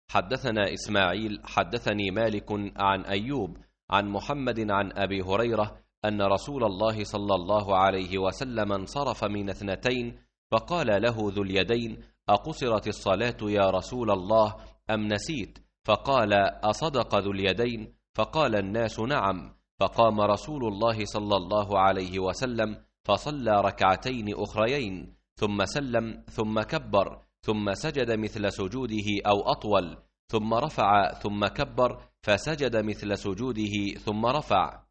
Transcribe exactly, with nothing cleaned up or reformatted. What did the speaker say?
حدثنا إسماعيل حدثني مالك عن أيوب عن محمد عن أبي هريرة أن رسول الله صلى الله عليه وسلم انصرف من اثنتين فقال له ذو اليدين: أقصرت الصلاة يا رسول الله أم نسيت؟ فقال: أصدق ذو اليدين؟ فقال الناس: نعم. فقام رسول الله صلى الله عليه وسلم فصلى ركعتين أخريين ثم سلم ثم كبر ثم سجد مثل سجوده أو أطول ثم رفع ثم كبر فسجد مثل سجوده ثم رفع.